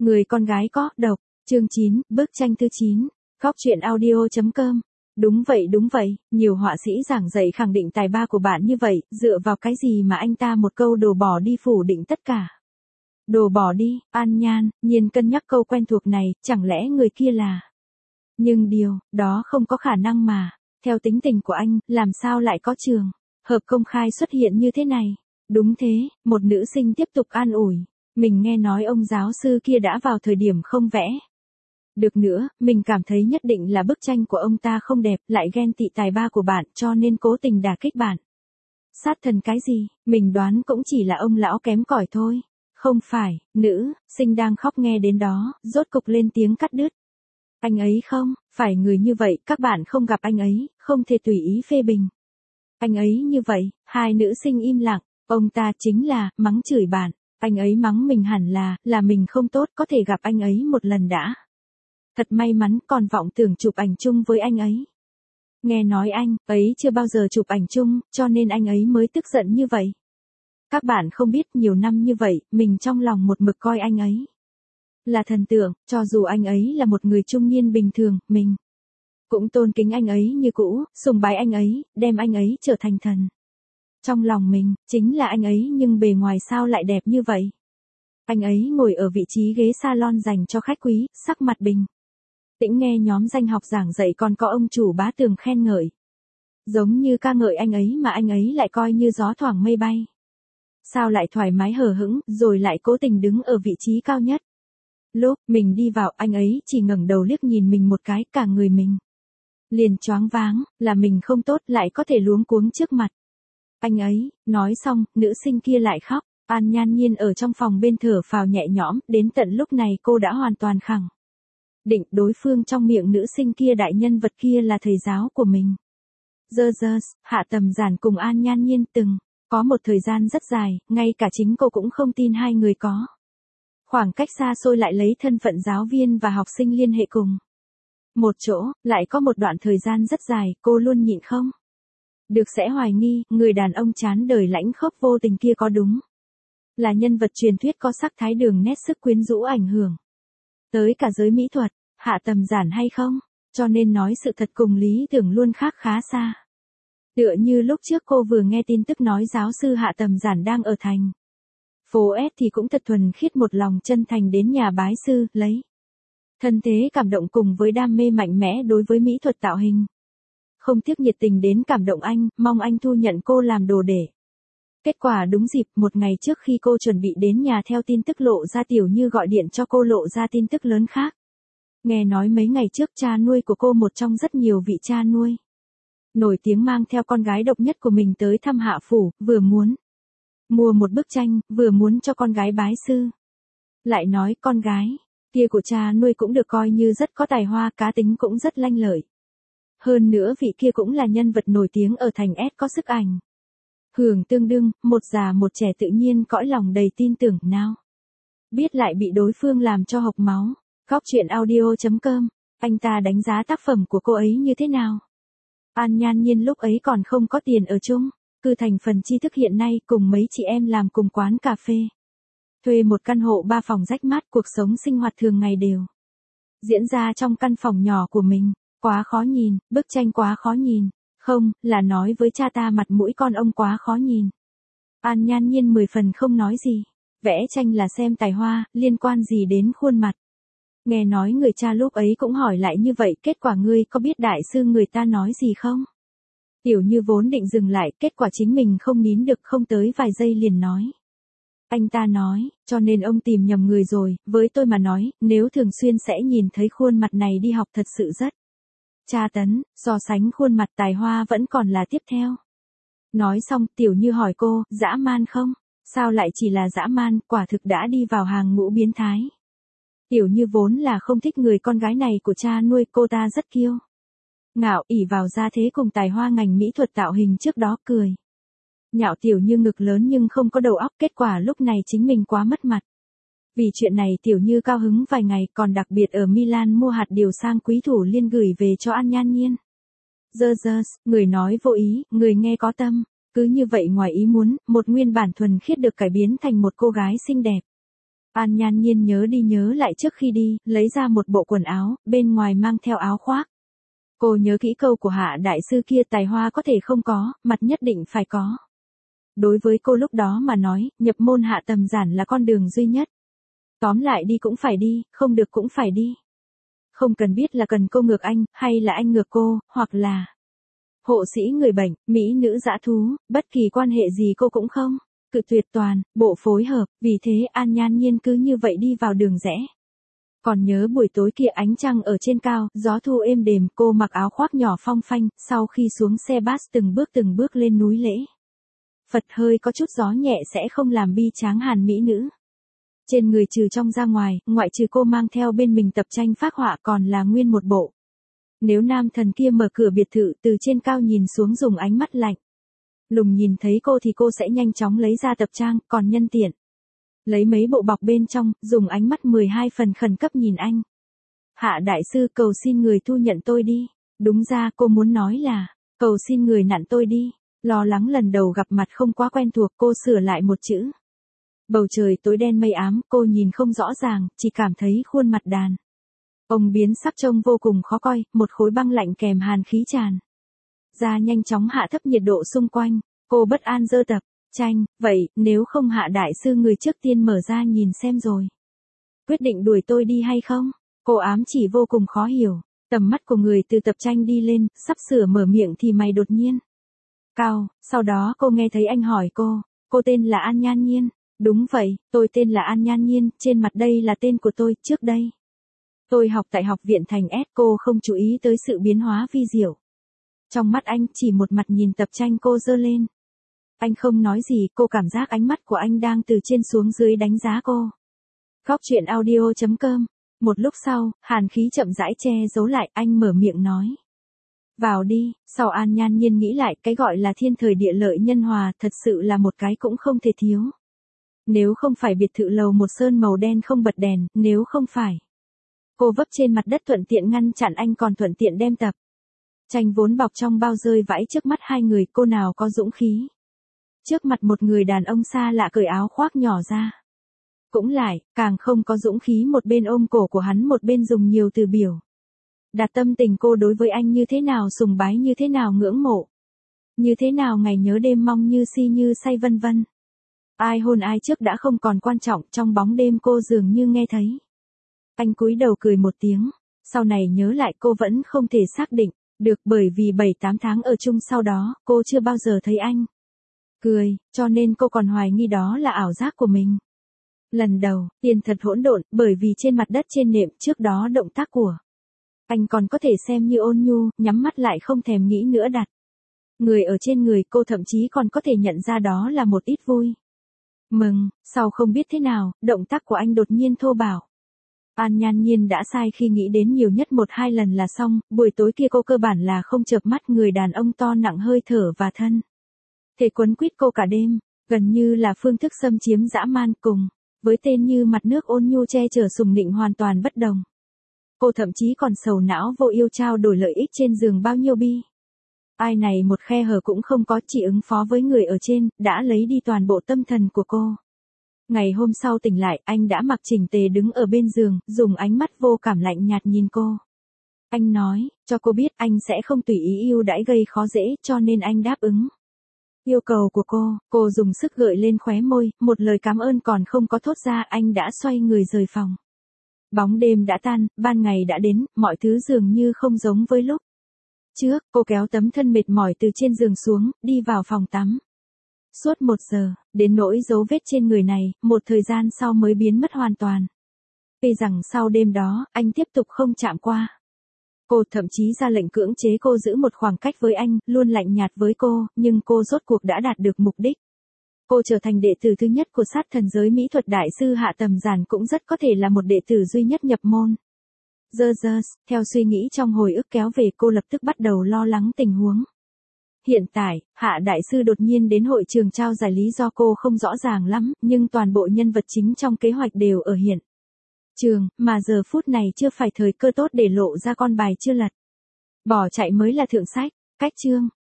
Người con gái có độc, chương 9, bức tranh thứ 9, Góc truyện audio.com. Đúng vậy, nhiều họa sĩ giảng dạy khẳng định tài ba của bạn như vậy, dựa vào cái gì mà anh ta một câu đồ bỏ đi phủ định tất cả. Đồ bỏ đi, An Nhan, Nhiên cân nhắc câu quen thuộc này, chẳng lẽ người kia là. Nhưng điều, đó không có khả năng mà, theo tính tình của anh, làm sao lại có trường hợp công khai xuất hiện như thế này. Đúng thế, một nữ sinh tiếp tục an ủi. Mình nghe nói ông giáo sư kia đã vào thời điểm không vẽ được nữa, mình cảm thấy nhất định là bức tranh của ông ta không đẹp, lại ghen tị tài ba của bạn cho nên cố tình đả kích bạn. Sát thần cái gì, mình đoán cũng chỉ là ông lão kém cỏi thôi. Không phải, nữ sinh đang khóc nghe đến đó, rốt cục lên tiếng cắt đứt. Anh ấy không, phải người như vậy, các bạn không gặp anh ấy, không thể tùy ý phê bình. Anh ấy như vậy, hai nữ sinh im lặng, ông ta chính là, mắng chửi bạn, anh ấy mắng mình hẳn là mình không tốt, có thể gặp anh ấy một lần đã. Thật may mắn còn vọng tưởng chụp ảnh chung với anh ấy. Nghe nói anh ấy chưa bao giờ chụp ảnh chung, cho nên anh ấy mới tức giận như vậy. Các bạn không biết nhiều năm như vậy, mình trong lòng một mực coi anh ấy là thần tượng, cho dù anh ấy là một người trung niên bình thường, mình cũng tôn kính anh ấy như cũ, sùng bái anh ấy, đem anh ấy trở thành thần. Trong lòng mình, chính là anh ấy nhưng bề ngoài sao lại đẹp như vậy. Anh ấy ngồi ở vị trí ghế salon dành cho khách quý, sắc mặt bình tĩnh nghe nhóm danh học giảng dạy, còn có ông chủ Bá Tường khen ngợi. Giống như ca ngợi anh ấy mà anh ấy lại coi như gió thoảng mây bay. Sao lại thoải mái hờ hững, rồi lại cố tình đứng ở vị trí cao nhất. Lúc mình đi vào, anh ấy chỉ ngẩng đầu liếc nhìn mình một cái, cả người mình liền choáng váng, là mình không tốt lại có thể luống cuống trước mặt anh ấy. Nói xong, nữ sinh kia lại khóc. An Nhan Nhiên ở trong phòng bên thở phào nhẹ nhõm, đến tận lúc này cô đã hoàn toàn khẳng định đối phương trong miệng nữ sinh kia, đại nhân vật kia là thầy giáo của mình. Hạ Tầm Giản cùng An Nhan Nhiên từng có một thời gian rất dài, ngay cả chính cô cũng không tin hai người có khoảng cách xa xôi lại lấy thân phận giáo viên và học sinh liên hệ cùng một chỗ, lại có một đoạn thời gian rất dài, cô luôn nhịn không được sẽ hoài nghi, người đàn ông chán đời lãnh khốc vô tình kia có đúng là nhân vật truyền thuyết có sắc thái đường nét sức quyến rũ ảnh hưởng tới cả giới mỹ thuật, Hạ Tầm Giản hay không? Cho nên nói sự thật cùng lý tưởng luôn khác khá xa. Tựa như lúc trước cô vừa nghe tin tức nói giáo sư Hạ Tầm Giản đang ở thành phố S thì cũng thật thuần khiết một lòng chân thành đến nhà bái sư, lấy thân thế cảm động cùng với đam mê mạnh mẽ đối với mỹ thuật tạo hình. Không tiếc nhiệt tình đến cảm động anh, mong anh thu nhận cô làm đồ để. Kết quả đúng dịp, một ngày trước khi cô chuẩn bị đến nhà theo tin tức lộ ra, Tiểu Như gọi điện cho cô lộ ra tin tức lớn khác. Nghe nói mấy ngày trước cha nuôi của cô, một trong rất nhiều vị cha nuôi nổi tiếng, mang theo con gái độc nhất của mình tới thăm Hạ Phủ, vừa muốn mua một bức tranh, vừa muốn cho con gái bái sư. Lại nói con gái kia của cha nuôi cũng được coi như rất có tài hoa, cá tính cũng rất lanh lợi. Hơn nữa vị kia cũng là nhân vật nổi tiếng ở thành S, có sức ảnh hưởng tương đương, một già một trẻ, tự nhiên cõi lòng đầy tin tưởng, nào biết lại bị đối phương làm cho hộc máu. Góc truyện audio.com, anh ta đánh giá tác phẩm của cô ấy như thế nào? An Nhan Nhiên lúc ấy còn không có tiền ở chung cư thành phần tri thức, hiện nay cùng mấy chị em làm cùng quán cà phê. Thuê một căn hộ 3 phòng rách mát, cuộc sống sinh hoạt thường ngày đều diễn ra trong căn phòng nhỏ của mình. Quá khó nhìn, bức tranh quá khó nhìn. Không, là nói với cha ta mặt mũi con ông quá khó nhìn. An Nhan Nhiên 10 phần không nói gì. Vẽ tranh là xem tài hoa, liên quan gì đến khuôn mặt. Nghe nói người cha lúc ấy cũng hỏi lại như vậy, kết quả ngươi có biết đại sư người ta nói gì không? Tiểu Như vốn định dừng lại, kết quả chính mình không nín được, không tới vài giây liền nói. Anh ta nói, cho nên ông tìm nhầm người rồi, với tôi mà nói, nếu thường xuyên sẽ nhìn thấy khuôn mặt này đi học thật sự rất tra tấn, so sánh khuôn mặt tài hoa vẫn còn là tiếp theo. Nói xong, Tiểu Như hỏi cô, dã man không? Sao lại chỉ là dã man, quả thực đã đi vào hàng ngũ biến thái. Tiểu Như vốn là không thích người con gái này của cha nuôi, cô ta rất kiêu ngạo, ỷ vào gia thế cùng tài hoa ngành mỹ thuật tạo hình trước đó, cười nhạo Tiểu Như ngực lớn nhưng không có đầu óc, kết quả lúc này chính mình quá mất mặt. Vì chuyện này Tiểu Như cao hứng vài ngày, còn đặc biệt ở Milan mua hạt điều sang quý thủ liên gửi về cho An Nhan Nhiên. Người nói vô ý, người nghe có tâm. Cứ như vậy ngoài ý muốn, một nguyên bản thuần khiết được cải biến thành một cô gái xinh đẹp. An Nhan Nhiên nhớ đi nhớ lại trước khi đi, lấy ra một bộ quần áo, bên ngoài mang theo áo khoác. Cô nhớ kỹ câu của Hạ đại sư kia, tài hoa có thể không có, mặt nhất định phải có. Đối với cô lúc đó mà nói, nhập môn Hạ Tầm Giản là con đường duy nhất. Tóm lại đi cũng phải đi, không được cũng phải đi. Không cần biết là cần cô ngược anh, hay là anh ngược cô, hoặc là hộ sĩ người bệnh, mỹ nữ dã thú, bất kỳ quan hệ gì cô cũng không. Cự tuyệt toàn bộ phối hợp, vì thế An Nhan Nhiên cứ như vậy đi vào đường rẽ. Còn nhớ buổi tối kia ánh trăng ở trên cao, gió thu êm đềm, cô mặc áo khoác nhỏ phong phanh, sau khi xuống xe bus từng bước lên núi lễ. Phật hơi có chút gió nhẹ sẽ không làm bi tráng hàn mỹ nữ. Trên người trừ trong ra ngoài, ngoại trừ cô mang theo bên mình tập tranh phác họa còn là nguyên một bộ. Nếu nam thần kia mở cửa biệt thự từ trên cao nhìn xuống dùng ánh mắt lạnh lùng nhìn thấy cô thì cô sẽ nhanh chóng lấy ra tập trang, còn nhân tiện lấy mấy bộ bọc bên trong, dùng ánh mắt 12 phần khẩn cấp nhìn anh. Hạ đại sư, cầu xin người thu nhận tôi đi. Đúng ra cô muốn nói là, cầu xin người nặn tôi đi. Lo lắng lần đầu gặp mặt không quá quen thuộc, cô sửa lại một chữ. Bầu trời tối đen mây ám, cô nhìn không rõ ràng, chỉ cảm thấy khuôn mặt đàn ông biến sắc trông vô cùng khó coi, một khối băng lạnh kèm hàn khí tràn ra nhanh chóng hạ thấp nhiệt độ xung quanh. Cô bất an giơ tập tranh, vậy, nếu không Hạ đại sư người trước tiên mở ra nhìn xem rồi quyết định đuổi tôi đi hay không? Cô ám chỉ vô cùng khó hiểu. Tầm mắt của người từ tập tranh đi lên, sắp sửa mở miệng thì mày đột nhiên cao, sau đó cô nghe thấy anh hỏi cô tên là An Nhan Nhiên. Đúng vậy, tôi tên là An Nhan Nhiên, trên mặt đây là tên của tôi, trước đây tôi học tại học viện Thành S. Cô không chú ý tới sự biến hóa vi diệu trong mắt anh, chỉ một mặt nhìn tập tranh cô giơ lên. Anh không nói gì, cô cảm giác ánh mắt của anh đang từ trên xuống dưới đánh giá cô. Góc truyện audio.com. Một lúc sau, hàn khí chậm rãi che giấu lại, anh mở miệng nói. Vào đi. Sau An Nhan Nhiên nghĩ lại, cái gọi là thiên thời địa lợi nhân hòa thật sự là một cái cũng không thể thiếu. Nếu không phải biệt thự lầu một sơn màu đen không bật đèn, nếu không phải cô vấp trên mặt đất thuận tiện ngăn chặn anh, còn thuận tiện đem tập tranh vốn bọc trong bao rơi vãi trước mắt hai người, cô nào có dũng khí trước mặt một người đàn ông xa lạ cởi áo khoác nhỏ ra. Cũng lại, càng không có dũng khí một bên ôm cổ của hắn một bên dùng nhiều từ biểu đạt tâm tình cô đối với anh như thế nào sùng bái, như thế nào ngưỡng mộ, như thế nào ngày nhớ đêm mong, như si như say vân vân. Ai hôn ai trước đã không còn quan trọng, trong bóng đêm cô dường như nghe thấy anh cúi đầu cười một tiếng. Sau này nhớ lại cô vẫn không thể xác định được, bởi vì 7-8 tháng ở chung sau đó, cô chưa bao giờ thấy anh cười, cho nên cô còn hoài nghi đó là ảo giác của mình. Lần đầu, tiền thật hỗn độn, bởi vì trên mặt đất trên nệm trước đó động tác của anh còn có thể xem như ôn nhu, nhắm mắt lại không thèm nghĩ nữa đặt người ở trên người cô, thậm chí còn có thể nhận ra đó là một ít vui mừng. Sau không biết thế nào, động tác của anh đột nhiên thô bạo. An Nhan Nhiên đã sai khi nghĩ đến nhiều nhất 1-2 lần là xong, buổi tối kia cô cơ bản là không chợp mắt, người đàn ông to nặng hơi thở và thân thể quấn quýt cô cả đêm, gần như là phương thức xâm chiếm dã man, cùng với tên như mặt nước ôn nhu che chở sùng nịnh hoàn toàn bất đồng. Cô thậm chí còn sầu não vô yêu trao đổi lợi ích trên giường bao nhiêu bi. Ai này một khe hở cũng không có, chỉ ứng phó với người ở trên, đã lấy đi toàn bộ tâm thần của cô. Ngày hôm sau tỉnh lại, anh đã mặc chỉnh tề đứng ở bên giường, dùng ánh mắt vô cảm lạnh nhạt nhìn cô. Anh nói, cho cô biết anh sẽ không tùy ý yêu đãi gây khó dễ, cho nên anh đáp ứng yêu cầu của cô dùng sức gợi lên khóe môi, một lời cảm ơn còn không có thốt ra, anh đã xoay người rời phòng. Bóng đêm đã tan, ban ngày đã đến, mọi thứ dường như không giống với lúc trước. Cô kéo tấm thân mệt mỏi từ trên giường xuống, đi vào phòng tắm. Suốt 1 giờ, đến nỗi dấu vết trên người này, một thời gian sau mới biến mất hoàn toàn. Vì rằng sau đêm đó, anh tiếp tục không chạm qua cô, thậm chí ra lệnh cưỡng chế cô giữ một khoảng cách với anh, luôn lạnh nhạt với cô, nhưng cô rốt cuộc đã đạt được mục đích. Cô trở thành đệ tử thứ nhất của sát thần giới mỹ thuật đại sư Hạ Tầm Giản, cũng rất có thể là một đệ tử duy nhất nhập môn. Theo suy nghĩ trong hồi ức kéo về, cô lập tức bắt đầu lo lắng tình huống. Hiện tại, Hạ đại sư đột nhiên đến hội trường trao giải, lý do cô không rõ ràng lắm, nhưng toàn bộ nhân vật chính trong kế hoạch đều ở hiện trường, mà giờ phút này chưa phải thời cơ tốt để lộ ra con bài chưa lật. Bỏ chạy mới là thượng sách. Cách chương